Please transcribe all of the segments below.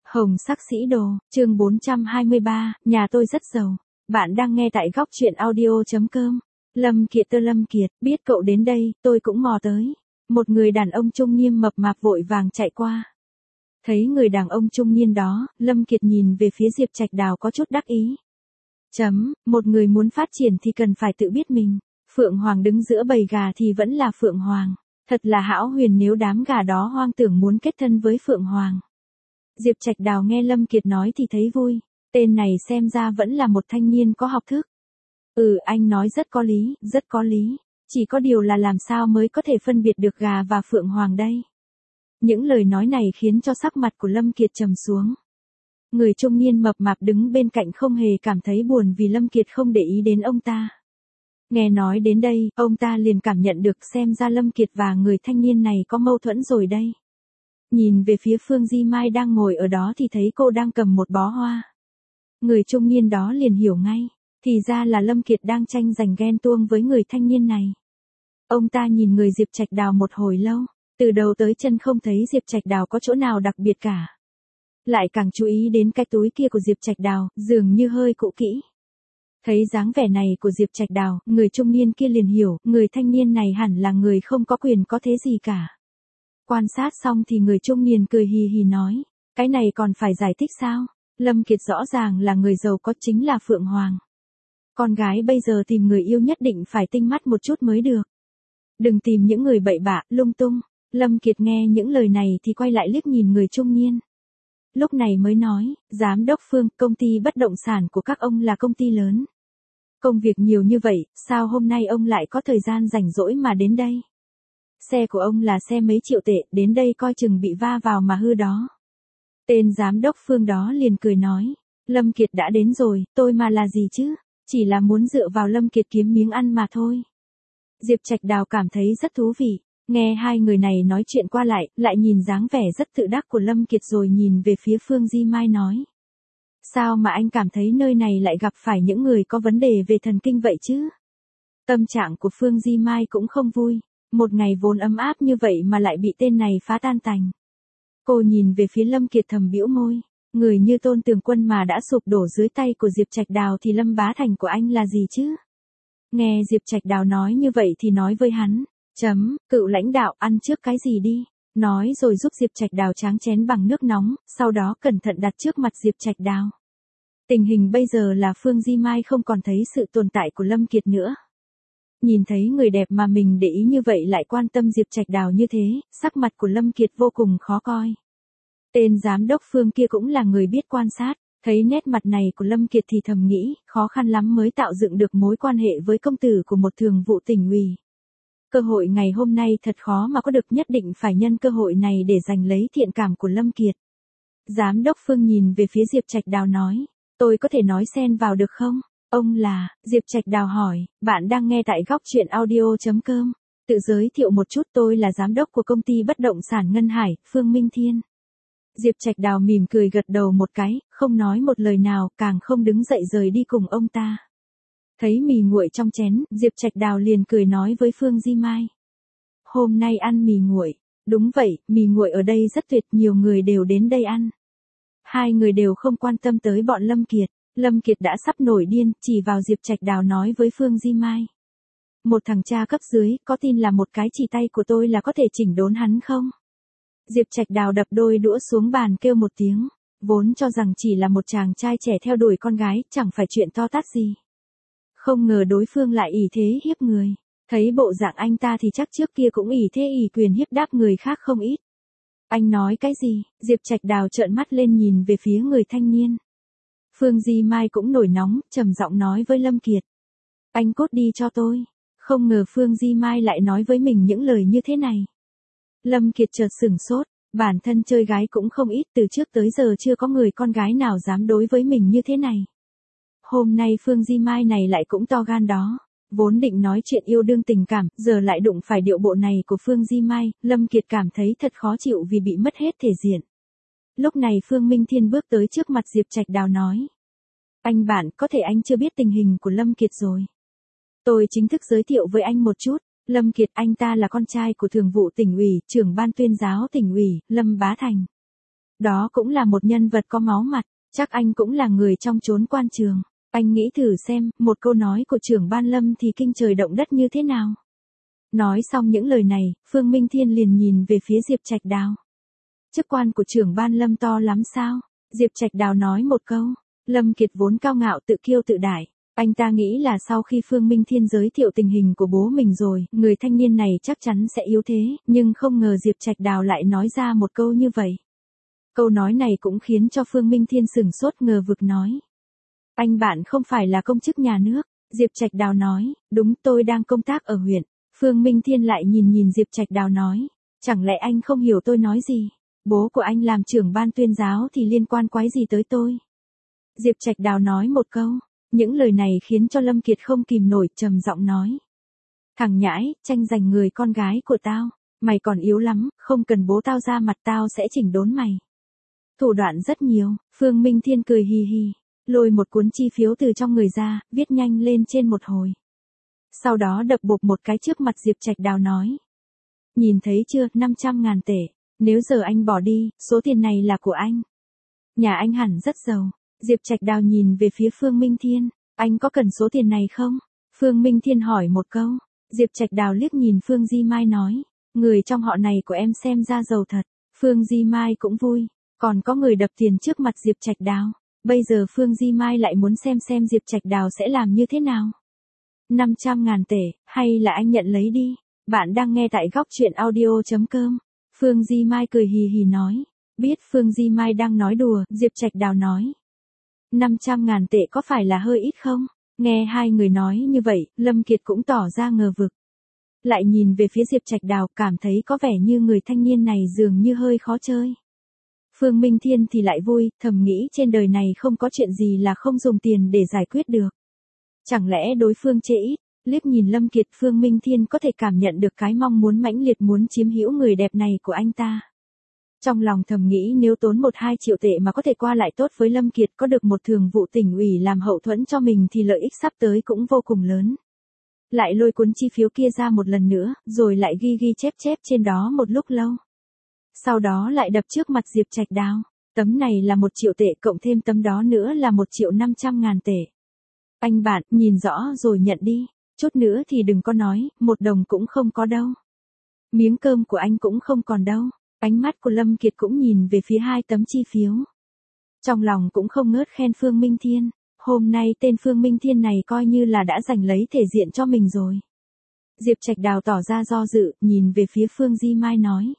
Hồng sắc sĩ đồ, chương 423, nhà tôi rất giàu. Bạn đang nghe tại góc chuyện audio.com. Lâm Kiệt tơ Lâm Kiệt, biết cậu đến đây, tôi cũng mò tới. Một người đàn ông trung niên mập mạp vội vàng chạy qua. Thấy người đàn ông trung niên đó, Lâm Kiệt nhìn về phía Diệp Trạch Đào có chút đắc ý. Một người muốn phát triển thì cần phải tự biết mình. Phượng Hoàng đứng giữa bầy gà thì vẫn là Phượng Hoàng. Thật là hão huyền nếu đám gà đó hoang tưởng muốn kết thân với Phượng Hoàng. Diệp Trạch Đào nghe Lâm Kiệt nói thì thấy vui. Tên này xem ra vẫn là một thanh niên có học thức. Anh nói rất có lý, rất có lý. Chỉ có điều là làm sao mới có thể phân biệt được gà và Phượng Hoàng đây. Những lời nói này khiến cho sắc mặt của Lâm Kiệt trầm xuống. Người trung niên mập mạp đứng bên cạnh không hề cảm thấy buồn vì Lâm Kiệt không để ý đến ông ta. Nghe nói đến đây, ông ta liền cảm nhận được xem ra Lâm Kiệt và người thanh niên này có mâu thuẫn rồi đây. Nhìn về phía Phương Di Mai đang ngồi ở đó thì thấy cô đang cầm một bó hoa. Người trung niên đó liền hiểu ngay, thì ra là Lâm Kiệt đang tranh giành ghen tuông với người thanh niên này. Ông ta nhìn người Diệp Trạch Đào một hồi lâu, từ đầu tới chân không thấy Diệp Trạch Đào có chỗ nào đặc biệt cả. Lại càng chú ý đến cái túi kia của Diệp Trạch Đào, dường như hơi cũ kỹ. Thấy dáng vẻ này của Diệp Trạch Đào, người trung niên kia liền hiểu, người thanh niên này hẳn là người không có quyền có thế gì cả. Quan sát xong thì người trung niên cười hì hì nói, cái này còn phải giải thích sao? Lâm Kiệt rõ ràng là người giàu có, chính là Phượng Hoàng. Con gái bây giờ tìm người yêu nhất định phải tinh mắt một chút mới được. Đừng tìm những người bậy bạ, lung tung. Lâm Kiệt nghe những lời này thì quay lại liếc nhìn người trung niên. Lúc này mới nói, giám đốc Phương, công ty bất động sản của các ông là công ty lớn. Công việc nhiều như vậy, sao hôm nay ông lại có thời gian rảnh rỗi mà đến đây? Xe của ông là xe mấy triệu tệ, đến đây coi chừng bị va vào mà hư đó. Tên giám đốc Phương đó liền cười nói, Lâm Kiệt đã đến rồi, tôi mà là gì chứ? Chỉ là muốn dựa vào Lâm Kiệt kiếm miếng ăn mà thôi. Diệp Trạch Đào cảm thấy rất thú vị, nghe hai người này nói chuyện qua lại nhìn dáng vẻ rất tự đắc của Lâm Kiệt rồi nhìn về phía Phương Di Mai nói. Sao mà anh cảm thấy nơi này lại gặp phải những người có vấn đề về thần kinh vậy chứ? Tâm trạng của Phương Di Mai cũng không vui, một ngày vốn ấm áp như vậy mà lại bị tên này phá tan tành. Cô nhìn về phía Lâm Kiệt thầm bĩu môi, người như Tôn Tường Quân mà đã sụp đổ dưới tay của Diệp Trạch Đào thì Lâm Bá Thành của anh là gì chứ? Nghe Diệp Trạch Đào nói như vậy thì nói với hắn, cựu lãnh đạo ăn trước cái gì đi, nói rồi giúp Diệp Trạch Đào tráng chén bằng nước nóng, sau đó cẩn thận đặt trước mặt Diệp Trạch Đào. Tình hình bây giờ là Phương Di Mai không còn thấy sự tồn tại của Lâm Kiệt nữa. Nhìn thấy người đẹp mà mình để ý như vậy lại quan tâm Diệp Trạch Đào như thế, sắc mặt của Lâm Kiệt vô cùng khó coi. Tên giám đốc Phương kia cũng là người biết quan sát, thấy nét mặt này của Lâm Kiệt thì thầm nghĩ, khó khăn lắm mới tạo dựng được mối quan hệ với công tử của một thường vụ tỉnh ủy. Cơ hội ngày hôm nay thật khó mà có được, nhất định phải nhân cơ hội này để giành lấy thiện cảm của Lâm Kiệt. Giám đốc Phương nhìn về phía Diệp Trạch Đào nói, tôi có thể nói xen vào được không? Ông là, Diệp Trạch Đào hỏi, bạn đang nghe tại góc chuyện audio.com. Tự giới thiệu một chút, tôi là giám đốc của công ty bất động sản Ngân Hải, Phương Minh Thiên. Diệp Trạch Đào mỉm cười gật đầu một cái, không nói một lời nào, càng không đứng dậy rời đi cùng ông ta. Thấy mì nguội trong chén, Diệp Trạch Đào liền cười nói với Phương Di Mai. Hôm nay ăn mì nguội. Đúng vậy, mì nguội ở đây rất tuyệt, nhiều người đều đến đây ăn. Hai người đều không quan tâm tới bọn Lâm Kiệt. Lâm Kiệt đã sắp nổi điên, chỉ vào Diệp Trạch Đào nói với Phương Di Mai. Một thằng cha cấp dưới, có tin là một cái chỉ tay của tôi là có thể chỉnh đốn hắn không? Diệp Trạch Đào đập đôi đũa xuống bàn kêu một tiếng, vốn cho rằng chỉ là một chàng trai trẻ theo đuổi con gái, chẳng phải chuyện to tát gì. Không ngờ đối phương lại ỷ thế hiếp người, thấy bộ dạng anh ta thì chắc trước kia cũng ỷ thế ỷ quyền hiếp đáp người khác không ít. Anh nói cái gì? Diệp Trạch Đào trợn mắt lên nhìn về phía người thanh niên. Phương Di Mai cũng nổi nóng, trầm giọng nói với Lâm Kiệt. Anh cút đi cho tôi. Không ngờ Phương Di Mai lại nói với mình những lời như thế này. Lâm Kiệt chợt sửng sốt, bản thân chơi gái cũng không ít, từ trước tới giờ chưa có người con gái nào dám đối với mình như thế này. Hôm nay Phương Di Mai này lại cũng to gan đó, vốn định nói chuyện yêu đương tình cảm, giờ lại đụng phải điệu bộ này của Phương Di Mai, Lâm Kiệt cảm thấy thật khó chịu vì bị mất hết thể diện. Lúc này Phương Minh Thiên bước tới trước mặt Diệp Trạch Đào nói. Anh bạn, có thể anh chưa biết tình hình của Lâm Kiệt rồi. Tôi chính thức giới thiệu với anh một chút. Lâm Kiệt, anh ta là con trai của thường vụ tỉnh ủy, trưởng ban tuyên giáo tỉnh ủy, Lâm Bá Thành. Đó cũng là một nhân vật có máu mặt, chắc anh cũng là người trong chốn quan trường. Anh nghĩ thử xem, một câu nói của trưởng ban Lâm thì kinh trời động đất như thế nào. Nói xong những lời này, Phương Minh Thiên liền nhìn về phía Diệp Trạch Đào. Chức quan của trưởng ban Lâm to lắm sao? Diệp Trạch Đào nói một câu. Lâm Kiệt vốn cao ngạo tự kiêu tự đại. Anh ta nghĩ là sau khi Phương Minh Thiên giới thiệu tình hình của bố mình rồi, người thanh niên này chắc chắn sẽ yếu thế, nhưng không ngờ Diệp Trạch Đào lại nói ra một câu như vậy. Câu nói này cũng khiến cho Phương Minh Thiên sửng sốt ngờ vực nói. Anh bạn không phải là công chức nhà nước. Diệp Trạch Đào nói, đúng tôi đang công tác ở huyện. Phương Minh Thiên lại nhìn Diệp Trạch Đào nói, chẳng lẽ anh không hiểu tôi nói gì? Bố của anh làm trưởng ban tuyên giáo thì liên quan quái gì tới tôi? Diệp Trạch Đào nói một câu, những lời này khiến cho Lâm Kiệt không kìm nổi trầm giọng nói. Thằng nhãi, tranh giành người con gái của tao, mày còn yếu lắm, không cần bố tao ra mặt tao sẽ chỉnh đốn mày. Thủ đoạn rất nhiều, Phương Minh Thiên cười hì hì, lôi một cuốn chi phiếu từ trong người ra, viết nhanh lên trên một hồi. Sau đó đập bộp một cái trước mặt Diệp Trạch Đào nói. Nhìn thấy chưa, 500.000 tệ, nếu giờ anh bỏ đi, số tiền này là của anh. Nhà anh hẳn rất giàu. Diệp Trạch Đào nhìn về phía Phương Minh Thiên, anh có cần số tiền này không? Phương Minh Thiên hỏi một câu. Diệp Trạch Đào liếc nhìn Phương Di Mai nói, người trong họ này của em xem ra giàu thật. Phương Di Mai cũng vui, còn có người đập tiền trước mặt Diệp Trạch Đào. Bây giờ Phương Di Mai lại muốn xem Diệp Trạch Đào sẽ làm như thế nào. 500.000 tệ, hay là anh nhận lấy đi. Bạn đang nghe tại góc truyện audio.com. Phương Di Mai cười hì hì nói. Biết Phương Di Mai đang nói đùa, Diệp Trạch Đào nói. 500.000 tệ có phải là hơi ít không? Nghe hai người nói như vậy, Lâm Kiệt cũng tỏ ra ngờ vực. Lại nhìn về phía Diệp Trạch Đào, cảm thấy có vẻ như người thanh niên này dường như hơi khó chơi. Phương Minh Thiên thì lại vui, thầm nghĩ trên đời này không có chuyện gì là không dùng tiền để giải quyết được. Chẳng lẽ đối phương chê ít? Liếc nhìn Lâm Kiệt, Phương Minh Thiên có thể cảm nhận được cái mong muốn mãnh liệt muốn chiếm hữu người đẹp này của anh ta. Trong lòng thầm nghĩ nếu tốn 1-2 triệu tệ mà có thể qua lại tốt với Lâm Kiệt, có được một thường vụ tỉnh ủy làm hậu thuẫn cho mình thì lợi ích sắp tới cũng vô cùng lớn. Lại lôi cuốn chi phiếu kia ra một lần nữa, rồi lại ghi chép trên đó một lúc lâu. Sau đó lại đập trước mặt Diệp Trạch Đào. Tấm này là 1 triệu tệ, cộng thêm tấm đó nữa là 1.500.000 tệ. Anh bạn, nhìn rõ rồi nhận đi. Chút nữa thì đừng có nói, 1 đồng cũng không có đâu. Miếng cơm của anh cũng không còn đâu. Ánh mắt của Lâm Kiệt cũng nhìn về phía 2 tấm chi phiếu. Trong lòng cũng không ngớt khen Phương Minh Thiên. Hôm nay tên Phương Minh Thiên này coi như là đã giành lấy thể diện cho mình rồi. Diệp Trạch Đào tỏ ra do dự, nhìn về phía Phương Di Mai nói.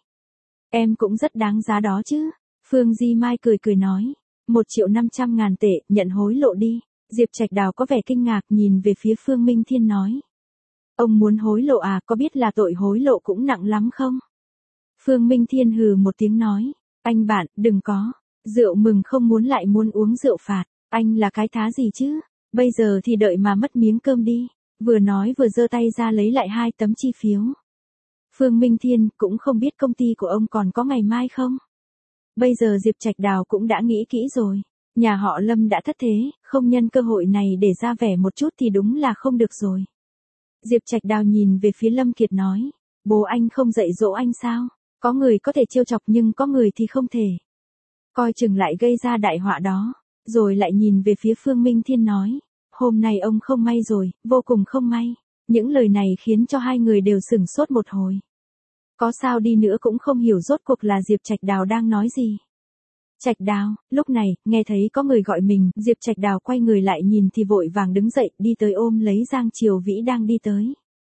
Em cũng rất đáng giá đó chứ. Phương Di Mai cười nói. 1.500.000 tệ, nhận hối lộ đi. Diệp Trạch Đào có vẻ kinh ngạc nhìn về phía Phương Minh Thiên nói. Ông muốn hối lộ à, có biết là tội hối lộ cũng nặng lắm không? Phương Minh Thiên hừ một tiếng nói. Anh bạn, đừng có. Rượu mừng không muốn lại muốn uống rượu phạt. Anh là cái thá gì chứ? Bây giờ thì đợi mà mất miếng cơm đi. Vừa nói vừa giơ tay ra lấy lại 2 tấm chi phiếu. Phương Minh Thiên cũng không biết công ty của ông còn có ngày mai không? Bây giờ Diệp Trạch Đào cũng đã nghĩ kỹ rồi. Nhà họ Lâm đã thất thế, không nhân cơ hội này để ra vẻ một chút thì đúng là không được rồi. Diệp Trạch Đào nhìn về phía Lâm Kiệt nói. Bố anh không dạy dỗ anh sao? Có người có thể trêu chọc nhưng có người thì không thể. Coi chừng lại gây ra đại họa đó. Rồi lại nhìn về phía Phương Minh Thiên nói. Hôm nay ông không may rồi, vô cùng không may. Những lời này khiến cho hai người đều sửng sốt một hồi. Có sao đi nữa cũng không hiểu rốt cuộc là Diệp Trạch Đào đang nói gì. Trạch Đào, lúc này, nghe thấy có người gọi mình, Diệp Trạch Đào quay người lại nhìn thì vội vàng đứng dậy, đi tới ôm lấy Giang Triều Vĩ đang đi tới.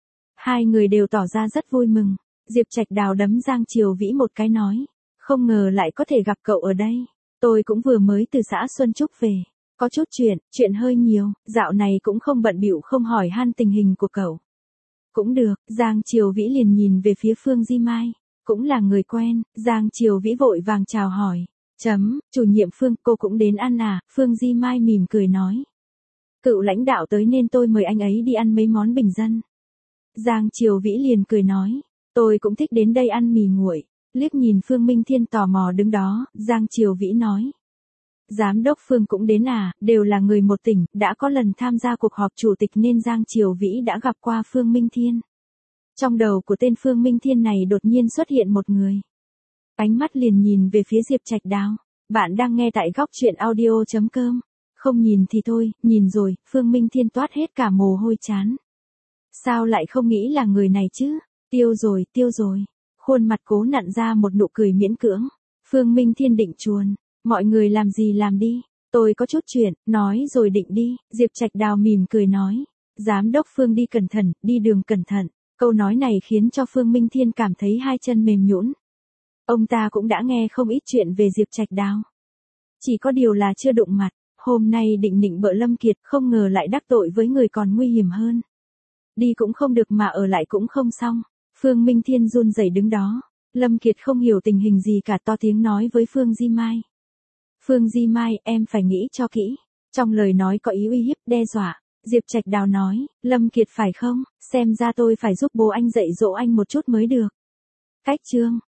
Hai người đều tỏ ra rất vui mừng. Diệp Trạch Đào đấm Giang Triều Vĩ một cái nói. Không ngờ lại có thể gặp cậu ở đây. Tôi cũng vừa mới từ xã Xuân Trúc về. Có chút chuyện hơi nhiều, dạo này cũng không bận bịu không hỏi han tình hình của cậu. Cũng được, Giang Triều Vĩ liền nhìn về phía Phương Di Mai. Cũng là người quen, Giang Triều Vĩ vội vàng chào hỏi. Chủ nhiệm Phương, cô cũng đến ăn à? Phương Di Mai mỉm cười nói. Cựu lãnh đạo tới nên tôi mời anh ấy đi ăn mấy món bình dân. Giang Triều Vĩ liền cười nói. Tôi cũng thích đến đây ăn mì nguội. Liếc nhìn Phương Minh Thiên tò mò đứng đó, Giang Triều Vĩ nói. Giám đốc Phương cũng đến à, đều là người một tỉnh, đã có lần tham gia cuộc họp chủ tịch nên Giang Triều Vĩ đã gặp qua Phương Minh Thiên. Trong đầu của tên Phương Minh Thiên này đột nhiên xuất hiện một người. Ánh mắt liền nhìn về phía Diệp Trạch Đào. Bạn đang nghe tại góc chuyện audio.com. Không nhìn thì thôi, nhìn rồi, Phương Minh Thiên toát hết cả mồ hôi chán. Sao lại không nghĩ là người này chứ? Tiêu rồi. Khuôn mặt cố nặn ra một nụ cười miễn cưỡng. Phương Minh Thiên định chuồn. Mọi người làm gì làm đi. Tôi có chút chuyện, nói rồi định đi. Diệp Trạch Đào mỉm cười nói. Giám đốc Phương đi cẩn thận, đi đường cẩn thận. Câu nói này khiến cho Phương Minh Thiên cảm thấy hai chân mềm nhũn. Ông ta cũng đã nghe không ít chuyện về Diệp Trạch Đào. Chỉ có điều là chưa đụng mặt. Hôm nay định nịnh bợ Lâm Kiệt, không ngờ lại đắc tội với người còn nguy hiểm hơn. Đi cũng không được mà ở lại cũng không xong. Phương Minh Thiên run rẩy đứng đó. Lâm Kiệt không hiểu tình hình gì cả, to tiếng nói với Phương Di Mai. Phương Di Mai, em phải nghĩ cho kỹ. Trong lời nói có ý uy hiếp, đe dọa. Diệp Trạch Đào nói, Lâm Kiệt phải không? Xem ra tôi phải giúp bố anh dạy dỗ anh một chút mới được. Cách chương